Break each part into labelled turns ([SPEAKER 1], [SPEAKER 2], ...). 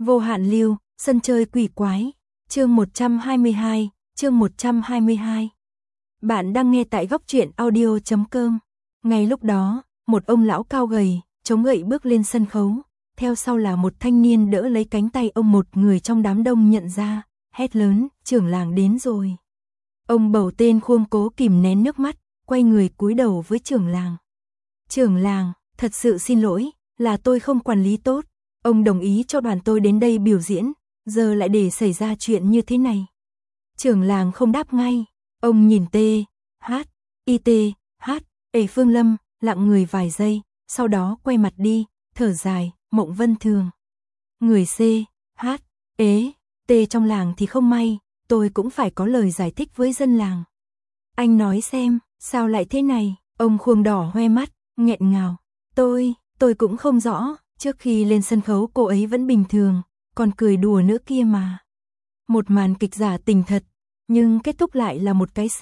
[SPEAKER 1] Vô hạn lưu, sân chơi quỷ quái. Chương 122, chương 122. Bạn đang nghe tại góc truyện audio.com. Ngay lúc đó, một ông lão cao gầy, chống gậy bước lên sân khấu, theo sau là một thanh niên đỡ lấy cánh tay ông, một người trong đám đông nhận ra, hét lớn, trưởng làng đến rồi. Ông bầu tên Khuông cố kìm nén nước mắt, quay người cúi đầu với trưởng làng. Trưởng làng, thật sự xin lỗi, là tôi không quản lý tốt. Ông đồng ý cho đoàn tôi đến đây biểu diễn, giờ lại để xảy ra chuyện như thế này. Trưởng làng không đáp ngay, ông nhìn Phương Lâm, lặng người vài giây, sau đó quay mặt đi, thở dài, Mộng Vân Thường. Người trong làng thì không may, tôi cũng phải có lời giải thích với dân làng. Anh nói xem, sao lại thế này? Ông Khuông đỏ hoe mắt, nghẹn ngào. Tôi cũng không rõ, trước khi lên sân khấu cô ấy vẫn bình thường, còn cười đùa nữa kia mà. Một màn kịch giả tình thật, nhưng kết thúc lại là một cái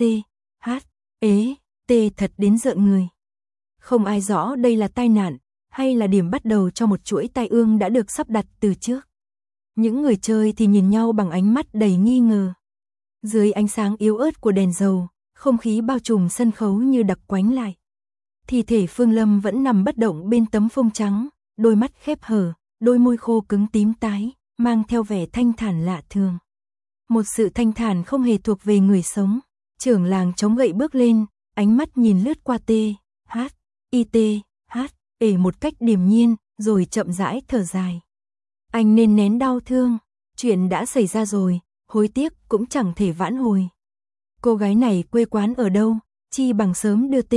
[SPEAKER 1] thật đến rợn người. Không ai rõ đây là tai nạn, hay là điểm bắt đầu cho một chuỗi tai ương đã được sắp đặt từ trước. Những người chơi thì nhìn nhau bằng ánh mắt đầy nghi ngờ. Dưới ánh sáng yếu ớt của đèn dầu, không khí bao trùm sân khấu như đặc quánh lại. Thi thể Phương Lâm vẫn nằm bất động bên tấm phông trắng, đôi mắt khép hờ, đôi môi khô cứng tím tái, mang theo vẻ thanh thản lạ thường. Một sự thanh thản không hề thuộc về người sống. Trưởng làng chống gậy bước lên, ánh mắt nhìn lướt qua một cách điềm nhiên, rồi chậm rãi thở dài. Anh nên nén đau thương, chuyện đã xảy ra rồi, hối tiếc cũng chẳng thể vãn hồi. Cô gái này quê quán ở đâu, chi bằng sớm đưa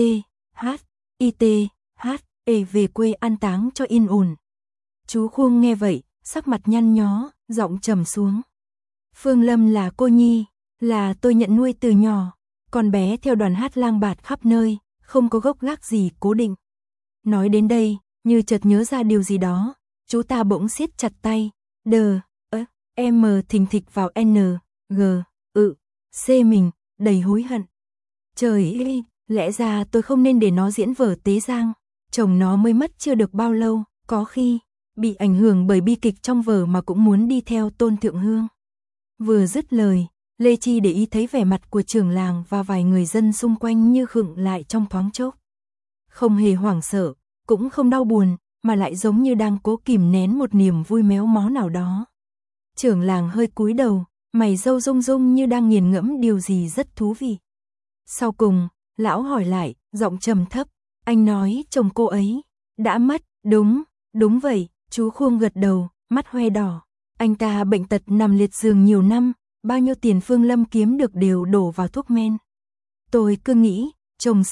[SPEAKER 1] về quê an táng cho yên ổn. Chú Khuông nghe vậy, sắc mặt nhăn nhó, giọng trầm xuống. Phương Lâm là cô nhi, là tôi nhận nuôi từ nhỏ, con bé theo đoàn hát lang bạt khắp nơi, không có gốc gác gì cố định. Nói đến đây, như chợt nhớ ra điều gì đó, chú ta bỗng siết chặt tay, thình thịch vào mình, đầy hối hận. Trời ơi, lẽ ra tôi không nên để nó diễn vở tế giang, chồng nó mới mất chưa được bao lâu, có khi bị ảnh hưởng bởi bi kịch trong vở mà cũng muốn đi theo Tôn Thượng Hương. Vừa dứt lời, Lê Chi để ý thấy vẻ mặt của trưởng làng và vài người dân xung quanh như khựng lại trong thoáng chốc. Không hề hoảng sợ, cũng không đau buồn, mà lại giống như đang cố kìm nén một niềm vui méo mó nào đó. Trưởng làng hơi cúi đầu, mày râu rung rung như đang nghiền ngẫm điều gì rất thú vị. Sau cùng, lão hỏi lại, giọng trầm thấp, anh nói chồng cô ấy đã mất, đúng vậy, chú Khuông gật đầu, mắt hoe đỏ. Anh ta bệnh tật nằm liệt giường nhiều năm, bao nhiêu tiền Phương Lâm kiếm được đều đổ vào thuốc men. Tôi cứ nghĩ, chồng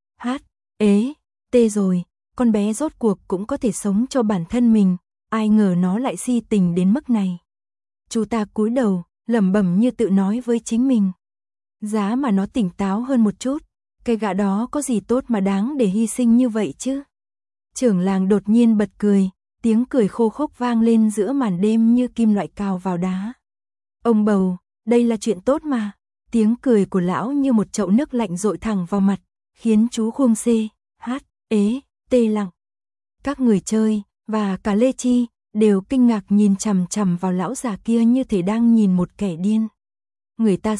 [SPEAKER 1] rồi, con bé rốt cuộc cũng có thể sống cho bản thân mình, ai ngờ nó lại si tình đến mức này. Chú ta cúi đầu, lẩm bẩm như tự nói với chính mình. Giá mà nó tỉnh táo hơn một chút, cái gã đó có gì tốt mà đáng để hy sinh như vậy chứ. Trưởng làng đột nhiên bật cười, tiếng cười khô khốc vang lên giữa màn đêm như kim loại cào vào đá. Ông bầu, đây là chuyện tốt mà. Tiếng cười của lão như một chậu nước lạnh dội thẳng vào mặt, khiến chú Khuông lặng. Các người chơi, và cả Lê Chi, đều kinh ngạc nhìn chằm chằm vào lão già kia như thể đang nhìn một kẻ điên. Người ta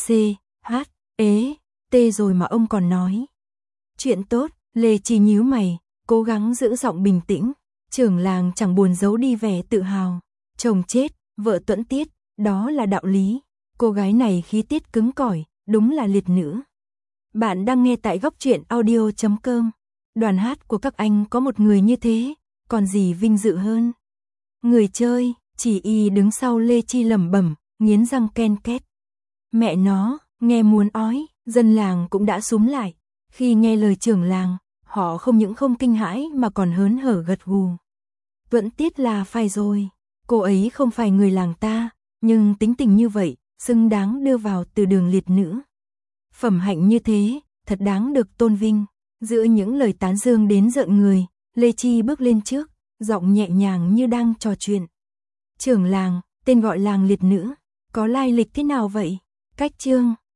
[SPEAKER 1] rồi mà ông còn nói. Chuyện tốt, Lê Chi nhíu mày, cố gắng giữ giọng bình tĩnh. Trưởng làng chẳng buồn giấu đi vẻ tự hào. Chồng chết, vợ tuẫn tiết, đó là đạo lý. Cô gái này khí tiết cứng cỏi, đúng là liệt nữ. Bạn đang nghe tại góc truyện audio.com. Đoàn hát của các anh có một người như thế, còn gì vinh dự hơn. Người chơi, chỉ y đứng sau Lê Chi lẩm bẩm, nghiến răng ken két. Mẹ nó, nghe muốn ói, dân làng cũng đã xúm lại. Khi nghe lời trưởng làng, họ không những không kinh hãi mà còn hớn hở gật gù. Vẫn tiết là phải rồi, cô ấy không phải người làng ta, nhưng tính tình như vậy, xứng đáng đưa vào từ đường liệt nữ. Phẩm hạnh như thế, thật đáng được tôn vinh. Giữa những lời tán dương đến rợn người, Lê Chi bước lên trước, giọng nhẹ nhàng như đang trò chuyện. Trưởng làng, tên gọi làng liệt nữ, có lai lịch thế nào vậy? Cách chương